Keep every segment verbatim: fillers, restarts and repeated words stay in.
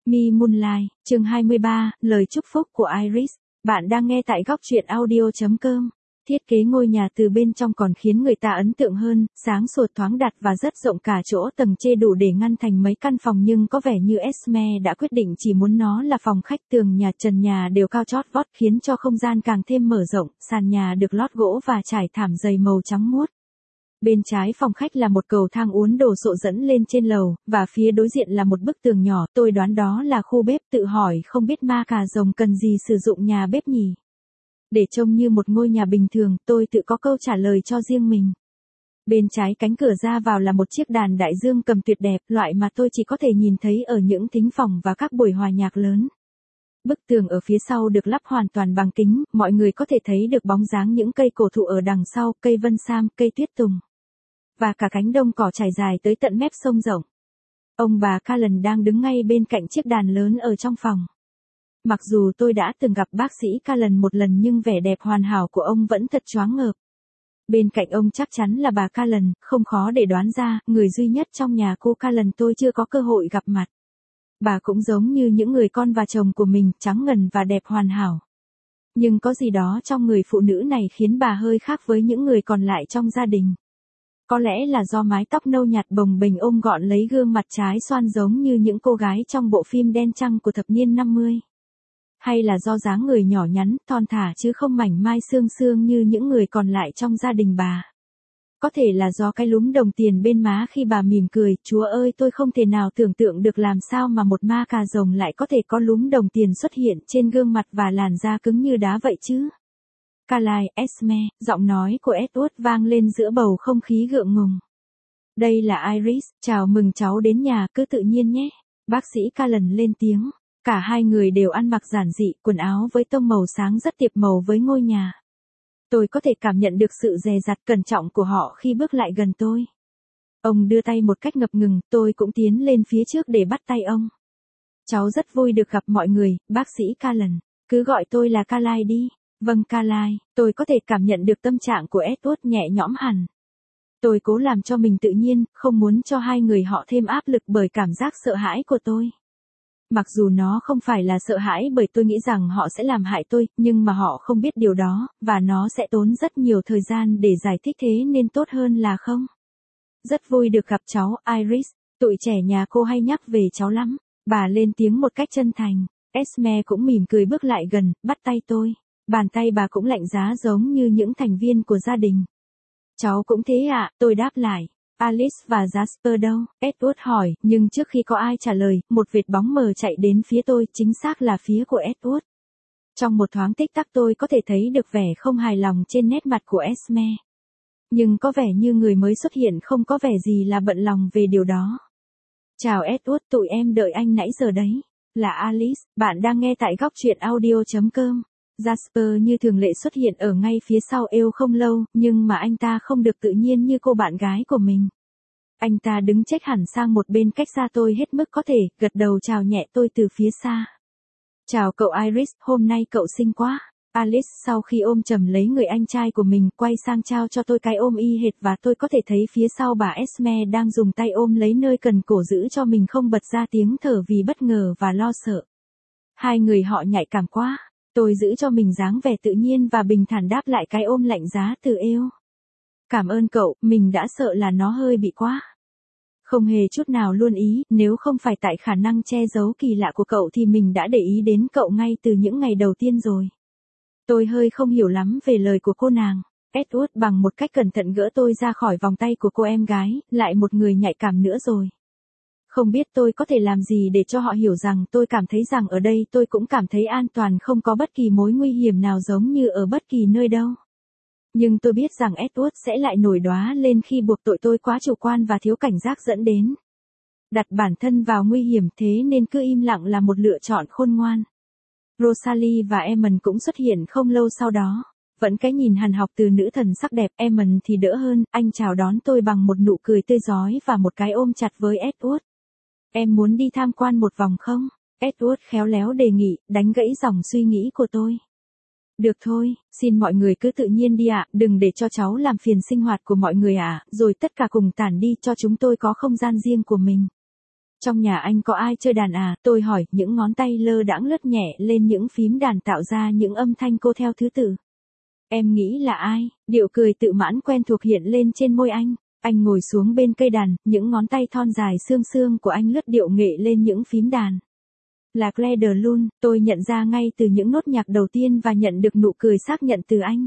Me Moonlight, chương hai mươi ba, lời chúc phúc của Iris. Bạn đang nghe tại góc truyện audio chấm com. Thiết kế ngôi nhà từ bên trong còn khiến người ta ấn tượng hơn, sáng sủa thoáng đạt và rất rộng, cả chỗ tầng chê đủ để ngăn thành mấy căn phòng, nhưng có vẻ như Esme đã quyết định chỉ muốn nó là phòng khách. Tường nhà trần nhà đều cao chót vót khiến cho không gian càng thêm mở rộng, sàn nhà được lót gỗ và trải thảm dày màu trắng muốt. Bên trái phòng khách là một cầu thang uốn đồ sộ dẫn lên trên lầu, và phía đối diện là một bức tường nhỏ, tôi đoán đó là khu bếp. Tự hỏi không biết ma cà rồng cần gì sử dụng nhà bếp nhỉ? Để trông như một ngôi nhà bình thường, tôi tự có câu trả lời cho riêng mình. Bên trái cánh cửa ra vào là một chiếc đàn đại dương cầm tuyệt đẹp, loại mà tôi chỉ có thể nhìn thấy ở những thính phòng và các buổi hòa nhạc lớn. Bức tường ở phía sau được lắp hoàn toàn bằng kính, mọi người có thể thấy được bóng dáng những cây cổ thụ ở đằng sau, cây vân sam, cây tuyết tùng, và cả cánh đồng cỏ trải dài tới tận mép sông rộng. Ông bà Callan đang đứng ngay bên cạnh chiếc đàn lớn ở trong phòng. Mặc dù tôi đã từng gặp bác sĩ Callan một lần, nhưng vẻ đẹp hoàn hảo của ông vẫn thật choáng ngợp. Bên cạnh ông chắc chắn là bà Callan, không khó để đoán ra, người duy nhất trong nhà cô Callan tôi chưa có cơ hội gặp mặt. Bà cũng giống như những người con và chồng của mình, trắng ngần và đẹp hoàn hảo. Nhưng có gì đó trong người phụ nữ này khiến bà hơi khác với những người còn lại trong gia đình. Có lẽ là do mái tóc nâu nhạt bồng bềnh ôm gọn lấy gương mặt trái xoan giống như những cô gái trong bộ phim đen trăng của thập niên năm mươi. Hay là do dáng người nhỏ nhắn, thon thả chứ không mảnh mai xương xương như những người còn lại trong gia đình bà. Có thể là do cái lúm đồng tiền bên má khi bà mỉm cười. Chúa ơi, tôi không thể nào tưởng tượng được làm sao mà một ma cà rồng lại có thể có lúm đồng tiền xuất hiện trên gương mặt và làn da cứng như đá vậy chứ. Carly, Esme, giọng nói của Edward vang lên giữa bầu không khí gượng ngùng. Đây là Iris, chào mừng cháu đến nhà, cứ tự nhiên nhé. Bác sĩ Callan lên tiếng. Cả hai người đều ăn mặc giản dị, quần áo với tông màu sáng rất tiệp màu với ngôi nhà. Tôi có thể cảm nhận được sự dè dặt cẩn trọng của họ khi bước lại gần tôi. Ông đưa tay một cách ngập ngừng, tôi cũng tiến lên phía trước để bắt tay ông. Cháu rất vui được gặp mọi người, bác sĩ Callan. Cứ gọi tôi là Carly đi. Vâng Carly, tôi có thể cảm nhận được tâm trạng của Edward nhẹ nhõm hẳn. Tôi cố làm cho mình tự nhiên, không muốn cho hai người họ thêm áp lực bởi cảm giác sợ hãi của tôi. Mặc dù nó không phải là sợ hãi bởi tôi nghĩ rằng họ sẽ làm hại tôi, nhưng mà họ không biết điều đó, và nó sẽ tốn rất nhiều thời gian để giải thích, thế nên tốt hơn là không. Rất vui được gặp cháu, Iris, tụi trẻ nhà cô hay nhắc về cháu lắm. Bà lên tiếng một cách chân thành. Esme cũng mỉm cười bước lại gần, bắt tay tôi. Bàn tay bà cũng lạnh giá giống như những thành viên của gia đình. Cháu cũng thế ạ, à, tôi đáp lại. Alice và Jasper đâu? Edward hỏi, nhưng trước khi có ai trả lời, một vệt bóng mờ chạy đến phía tôi, chính xác là phía của Edward. Trong một thoáng tích tắc tôi có thể thấy được vẻ không hài lòng trên nét mặt của Esme. Nhưng có vẻ như người mới xuất hiện không có vẻ gì là bận lòng về điều đó. Chào Edward, tụi em đợi anh nãy giờ đấy. Là Alice, bạn đang nghe tại góc truyện audio chấm com. Jasper như thường lệ xuất hiện ở ngay phía sau eo không lâu, nhưng mà anh ta không được tự nhiên như cô bạn gái của mình. Anh ta đứng chếch hẳn sang một bên cách xa tôi hết mức có thể, gật đầu chào nhẹ tôi từ phía xa. Chào cậu Iris, hôm nay cậu xinh quá. Alice sau khi ôm chầm lấy người anh trai của mình, quay sang trao cho tôi cái ôm y hệt, và tôi có thể thấy phía sau bà Esme đang dùng tay ôm lấy nơi cần cổ giữ cho mình không bật ra tiếng thở vì bất ngờ và lo sợ. Hai người họ nhạy cảm quá. Tôi giữ cho mình dáng vẻ tự nhiên và bình thản đáp lại cái ôm lạnh giá từ eo. Cảm ơn cậu, mình đã sợ là nó hơi bị quá. Không hề chút nào luôn ý, nếu không phải tại khả năng che giấu kỳ lạ của cậu thì mình đã để ý đến cậu ngay từ những ngày đầu tiên rồi. Tôi hơi không hiểu lắm về lời của cô nàng. Edward bằng một cách cẩn thận gỡ tôi ra khỏi vòng tay của cô em gái, lại một người nhạy cảm nữa rồi. Không biết tôi có thể làm gì để cho họ hiểu rằng tôi cảm thấy rằng ở đây tôi cũng cảm thấy an toàn, không có bất kỳ mối nguy hiểm nào giống như ở bất kỳ nơi đâu. Nhưng tôi biết rằng Edward sẽ lại nổi đoá lên khi buộc tội tôi quá chủ quan và thiếu cảnh giác dẫn đến đặt bản thân vào nguy hiểm, thế nên cứ im lặng là một lựa chọn khôn ngoan. Rosalie và Eamon cũng xuất hiện không lâu sau đó. Vẫn cái nhìn hằn học từ nữ thần sắc đẹp. Eamon thì đỡ hơn, anh chào đón tôi bằng một nụ cười tươi rói và một cái ôm chặt với Edward. Em muốn đi tham quan một vòng không? Edward khéo léo đề nghị, đánh gãy dòng suy nghĩ của tôi. Được thôi, xin mọi người cứ tự nhiên đi ạ, đừng để cho cháu làm phiền sinh hoạt của mọi người ạ, rồi tất cả cùng tản đi cho chúng tôi có không gian riêng của mình. Trong nhà anh có ai chơi đàn à? Tôi hỏi, những ngón tay lơ đãng lướt nhẹ lên những phím đàn tạo ra những âm thanh cô theo thứ tự. Em nghĩ là ai? Điệu cười tự mãn quen thuộc hiện lên trên môi anh. Anh ngồi xuống bên cây đàn, những ngón tay thon dài xương xương của anh lướt điệu nghệ lên những phím đàn. Là Claire de Lune, tôi nhận ra ngay từ những nốt nhạc đầu tiên và nhận được nụ cười xác nhận từ anh.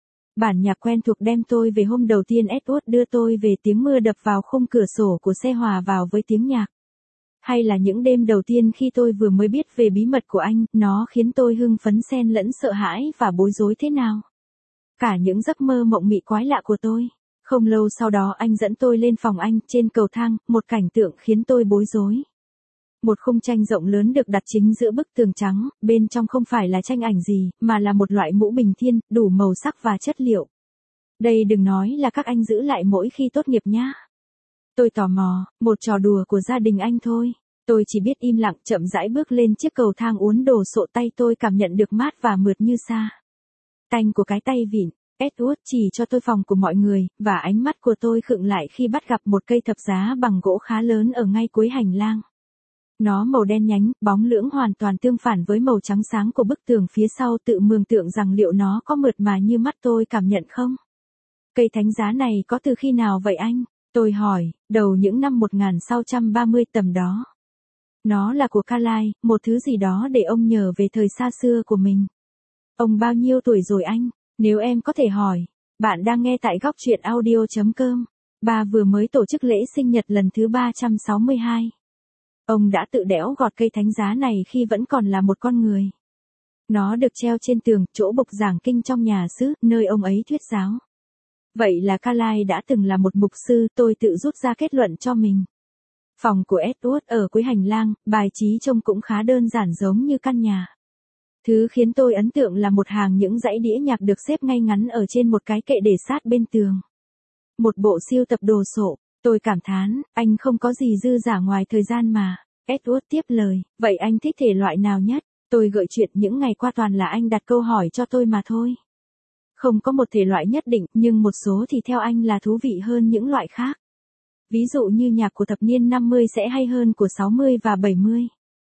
Bản nhạc quen thuộc đem tôi về hôm đầu tiên Edward đưa tôi về, tiếng mưa đập vào khung cửa sổ của xe hòa vào với tiếng nhạc. Hay là những đêm đầu tiên khi tôi vừa mới biết về bí mật của anh, nó khiến tôi hưng phấn xen lẫn sợ hãi và bối rối thế nào. Cả những giấc mơ mộng mị quái lạ của tôi. Không lâu sau đó anh dẫn tôi lên phòng anh, trên cầu thang, một cảnh tượng khiến tôi bối rối. Một khung tranh rộng lớn được đặt chính giữa bức tường trắng, bên trong không phải là tranh ảnh gì, mà là một loại mũ bình thiên, đủ màu sắc và chất liệu. Đây đừng nói là các anh giữ lại mỗi khi tốt nghiệp nhá. Tôi tò mò, một trò đùa của gia đình anh thôi. Tôi chỉ biết im lặng chậm rãi bước lên chiếc cầu thang uốn đồ sộ, tay tôi cảm nhận được mát và mượt như sa. Tanh của cái tay vịn. Edward chỉ cho tôi phòng của mọi người, và ánh mắt của tôi khựng lại khi bắt gặp một cây thập giá bằng gỗ khá lớn ở ngay cuối hành lang. Nó màu đen nhánh, bóng lưỡng hoàn toàn tương phản với màu trắng sáng của bức tường phía sau, tự mường tượng rằng liệu nó có mượt mà như mắt tôi cảm nhận không? Cây thánh giá này có từ khi nào vậy anh? Tôi hỏi, đầu những năm một nghìn sáu trăm ba mươi tầm đó. Nó là của Carlyle, một thứ gì đó để ông nhờ về thời xa xưa của mình. Ông bao nhiêu tuổi rồi anh? Nếu em có thể hỏi. Bạn đang nghe tại góc truyện audio chấm com. Ba vừa mới tổ chức lễ sinh nhật lần thứ ba trăm sáu mươi hai. Ông đã tự đẽo gọt cây thánh giá này khi vẫn còn là một con người. Nó được treo trên tường, chỗ bục giảng kinh trong nhà xứ, nơi ông ấy thuyết giáo. Vậy là Carlyle đã từng là một mục sư, tôi tự rút ra kết luận cho mình. Phòng của Edward ở cuối hành lang, bài trí trông cũng khá đơn giản giống như căn nhà. Thứ khiến tôi ấn tượng là một hàng những dãy đĩa nhạc được xếp ngay ngắn ở trên một cái kệ để sát bên tường. Một bộ sưu tập đồ sộ. Tôi cảm thán, anh không có gì dư dả ngoài thời gian mà. Edward tiếp lời, vậy anh thích thể loại nào nhất? Tôi gợi chuyện những ngày qua toàn là anh đặt câu hỏi cho tôi mà thôi. Không có một thể loại nhất định, nhưng một số thì theo anh là thú vị hơn những loại khác. Ví dụ như nhạc của thập niên năm mươi sẽ hay hơn của sáu mươi và bảy mươi.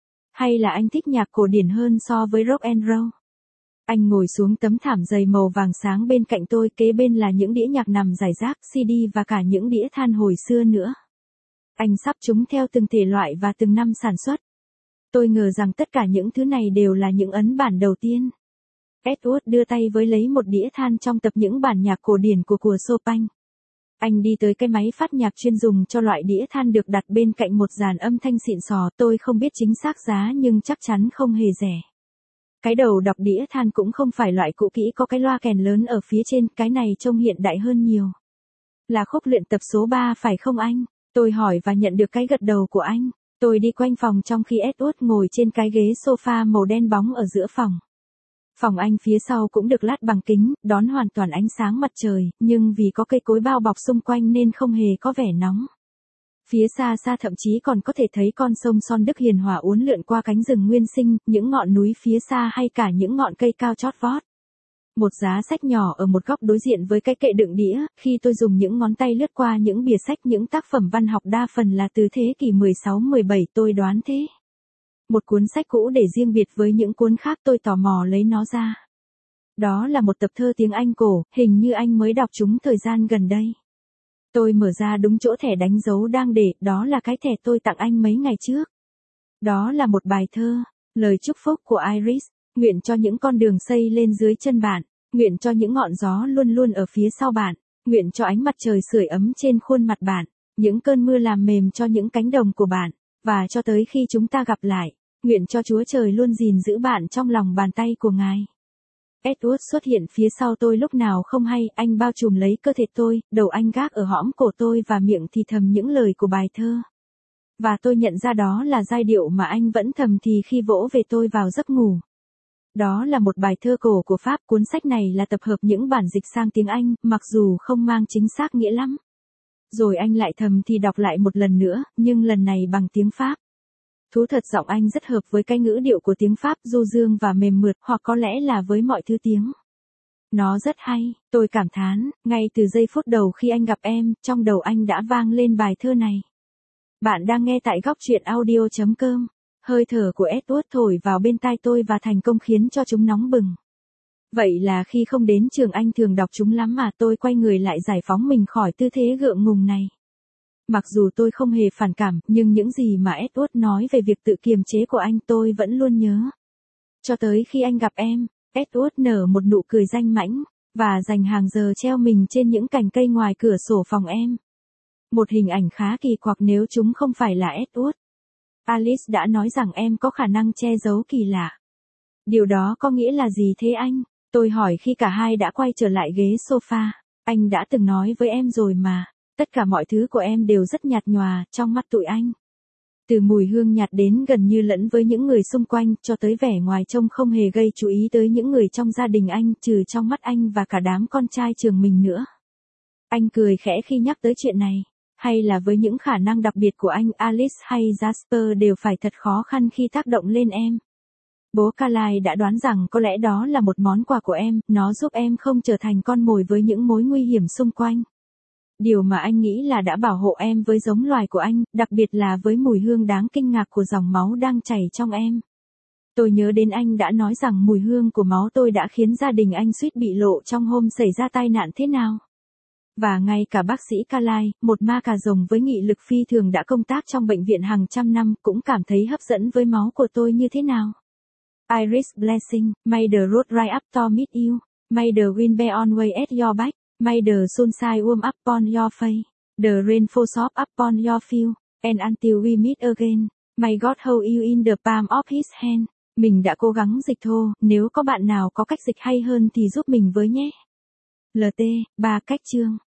Hay là anh thích nhạc cổ điển hơn so với rock and roll? Anh ngồi xuống tấm thảm dày màu vàng sáng bên cạnh tôi, kế bên là những đĩa nhạc nằm rải rác, xê đê và cả những đĩa than hồi xưa nữa. Anh sắp chúng theo từng thể loại và từng năm sản xuất. Tôi ngờ rằng tất cả những thứ này đều là những ấn bản đầu tiên. Edward đưa tay với lấy một đĩa than trong tập những bản nhạc cổ điển của của Chopin. Anh đi tới cái máy phát nhạc chuyên dùng cho loại đĩa than được đặt bên cạnh một dàn âm thanh xịn sò, tôi không biết chính xác giá nhưng chắc chắn không hề rẻ. Cái đầu đọc đĩa than cũng không phải loại cũ kỹ có cái loa kèn lớn ở phía trên, cái này trông hiện đại hơn nhiều. Là khúc luyện tập số ba phải không anh? Tôi hỏi và nhận được cái gật đầu của anh. Tôi đi quanh phòng trong khi Edward ngồi trên cái ghế sofa màu đen bóng ở giữa phòng. Phòng anh phía sau cũng được lát bằng kính, đón hoàn toàn ánh sáng mặt trời, nhưng vì có cây cối bao bọc xung quanh nên không hề có vẻ nóng. Phía xa xa thậm chí còn có thể thấy con sông Son Đức hiền hòa uốn lượn qua cánh rừng nguyên sinh, những ngọn núi phía xa hay cả những ngọn cây cao chót vót. Một giá sách nhỏ ở một góc đối diện với cái kệ đựng đĩa, khi tôi dùng những ngón tay lướt qua những bìa sách, những tác phẩm văn học đa phần là từ thế kỷ mười sáu mười bảy, tôi đoán thế. Một cuốn sách cũ để riêng biệt với những cuốn khác, tôi tò mò lấy nó ra. Đó là một tập thơ tiếng Anh cổ, hình như anh mới đọc chúng thời gian gần đây. Tôi mở ra đúng chỗ thẻ đánh dấu đang để, đó là cái thẻ tôi tặng anh mấy ngày trước. Đó là một bài thơ, lời chúc phúc của Iris, nguyện cho những con đường xây lên dưới chân bạn, nguyện cho những ngọn gió luôn luôn ở phía sau bạn, nguyện cho ánh mặt trời sưởi ấm trên khuôn mặt bạn, những cơn mưa làm mềm cho những cánh đồng của bạn, và cho tới khi chúng ta gặp lại, nguyện cho Chúa Trời luôn gìn giữ bạn trong lòng bàn tay của Ngài. Edward xuất hiện phía sau tôi lúc nào không hay, anh bao trùm lấy cơ thể tôi, đầu anh gác ở hõm cổ tôi và miệng thì thầm những lời của bài thơ. Và tôi nhận ra đó là giai điệu mà anh vẫn thầm thì khi vỗ về tôi vào giấc ngủ. Đó là một bài thơ cổ của Pháp, cuốn sách này là tập hợp những bản dịch sang tiếng Anh, mặc dù không mang chính xác nghĩa lắm. Rồi anh lại thầm thì đọc lại một lần nữa, nhưng lần này bằng tiếng Pháp. Thú thật giọng anh rất hợp với cái ngữ điệu của tiếng Pháp, du dương và mềm mượt, hoặc có lẽ là với mọi thứ tiếng. Nó rất hay, tôi cảm thán, ngay từ giây phút đầu khi anh gặp em, trong đầu anh đã vang lên bài thơ này. Bạn đang nghe tại góc truyện audio chấm com. Hơi thở của Edward thổi vào bên tai tôi và thành công khiến cho chúng nóng bừng. Vậy là khi không đến trường anh thường đọc chúng lắm mà tôi quay người lại giải phóng mình khỏi tư thế gượng ngùng này. Mặc dù tôi không hề phản cảm, nhưng những gì mà Edward nói về việc tự kiềm chế của anh tôi vẫn luôn nhớ. Cho tới khi anh gặp em, Edward nở một nụ cười danh mãnh, và dành hàng giờ treo mình trên những cành cây ngoài cửa sổ phòng em. Một hình ảnh khá kỳ quặc nếu chúng không phải là Edward. Alice đã nói rằng em có khả năng che giấu kỳ lạ. Điều đó có nghĩa là gì thế anh? Tôi hỏi khi cả hai đã quay trở lại ghế sofa. Anh đã từng nói với em rồi mà, tất cả mọi thứ của em đều rất nhạt nhòa trong mắt tụi anh. Từ mùi hương nhạt đến gần như lẫn với những người xung quanh, cho tới vẻ ngoài trông không hề gây chú ý tới những người trong gia đình anh, trừ trong mắt anh và cả đám con trai trường mình nữa. Anh cười khẽ khi nhắc tới chuyện này. Hay là với những khả năng đặc biệt của anh, Alice hay Jasper đều phải thật khó khăn khi tác động lên em. Bố Carly đã đoán rằng có lẽ đó là một món quà của em, nó giúp em không trở thành con mồi với những mối nguy hiểm xung quanh. Điều mà anh nghĩ là đã bảo hộ em với giống loài của anh, đặc biệt là với mùi hương đáng kinh ngạc của dòng máu đang chảy trong em. Tôi nhớ đến anh đã nói rằng mùi hương của máu tôi đã khiến gia đình anh suýt bị lộ trong hôm xảy ra tai nạn thế nào. Và ngay cả bác sĩ Carly, một ma cà rồng với nghị lực phi thường đã công tác trong bệnh viện hàng trăm năm, cũng cảm thấy hấp dẫn với máu của tôi như thế nào. Iris Blessing, may the road right up to meet you, may the wind bear on way at your back, may the sunshine warm upon your face, the rain fall soft upon your field, and until we meet again, may God hold you in the palm of his hand. Mình đã cố gắng dịch thô, nếu có bạn nào có cách dịch hay hơn thì giúp mình với nhé. lờ tê, ba cách chương.